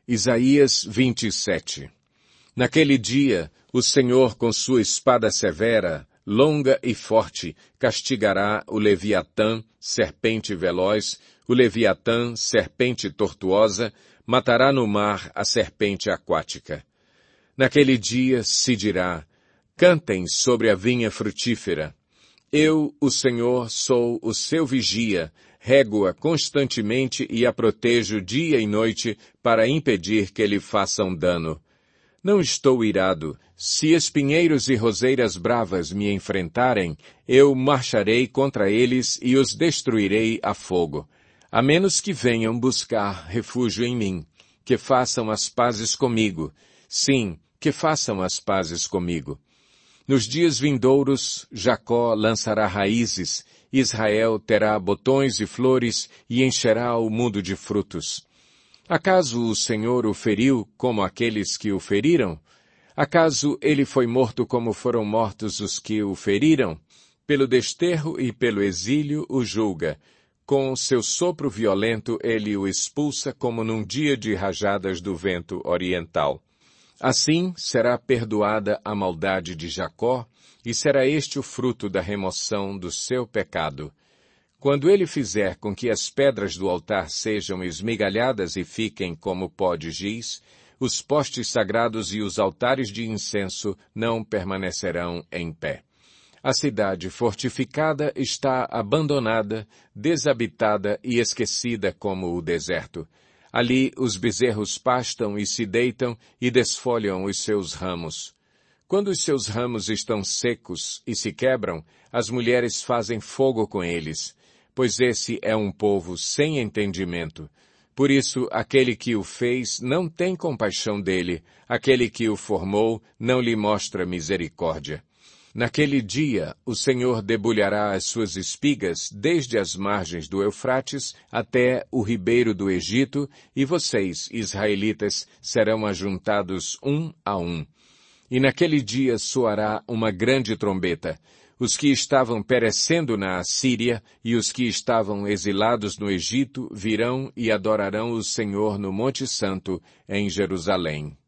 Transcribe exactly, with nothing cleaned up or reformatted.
Isaías vinte e sete. Naquele dia, o Senhor com sua espada severa, longa e forte, castigará o Leviatã, serpente veloz, o Leviatã, serpente tortuosa, matará no mar a serpente aquática. Naquele dia se dirá, cantem sobre a vinha frutífera. Eu, o Senhor, sou o seu vigia, rego-a constantemente e a protejo dia e noite para impedir que lhe façam dano. Não estou irado. Se espinheiros e roseiras bravas me enfrentarem, eu marcharei contra eles e os destruirei a fogo. A menos que venham buscar refúgio em mim, que façam as pazes comigo. Sim, que façam as pazes comigo. Nos dias vindouros, Jacó lançará raízes, Israel terá botões e flores e encherá o mundo de frutos. Acaso o Senhor o feriu como aqueles que o feriram? Acaso ele foi morto como foram mortos os que o feriram? Pelo desterro e pelo exílio o julga. Com seu sopro violento ele o expulsa como num dia de rajadas do vento oriental. Assim será perdoada a maldade de Jacó, e será este o fruto da remoção do seu pecado. Quando ele fizer com que as pedras do altar sejam esmigalhadas e fiquem como pó de giz, os postes sagrados e os altares de incenso não permanecerão em pé. A cidade fortificada está abandonada, desabitada e esquecida como o deserto. Ali os bezerros pastam e se deitam e desfolham os seus ramos. Quando os seus ramos estão secos e se quebram, as mulheres fazem fogo com eles, pois esse é um povo sem entendimento. Por isso, aquele que o fez não tem compaixão dele, aquele que o formou não lhe mostra misericórdia. Naquele dia, o Senhor debulhará as suas espigas desde as margens do Eufrates até o ribeiro do Egito, e vocês, israelitas, serão ajuntados um a um. E naquele dia soará uma grande trombeta. Os que estavam perecendo na Assíria e os que estavam exilados no Egito virão e adorarão o Senhor no Monte Santo, em Jerusalém.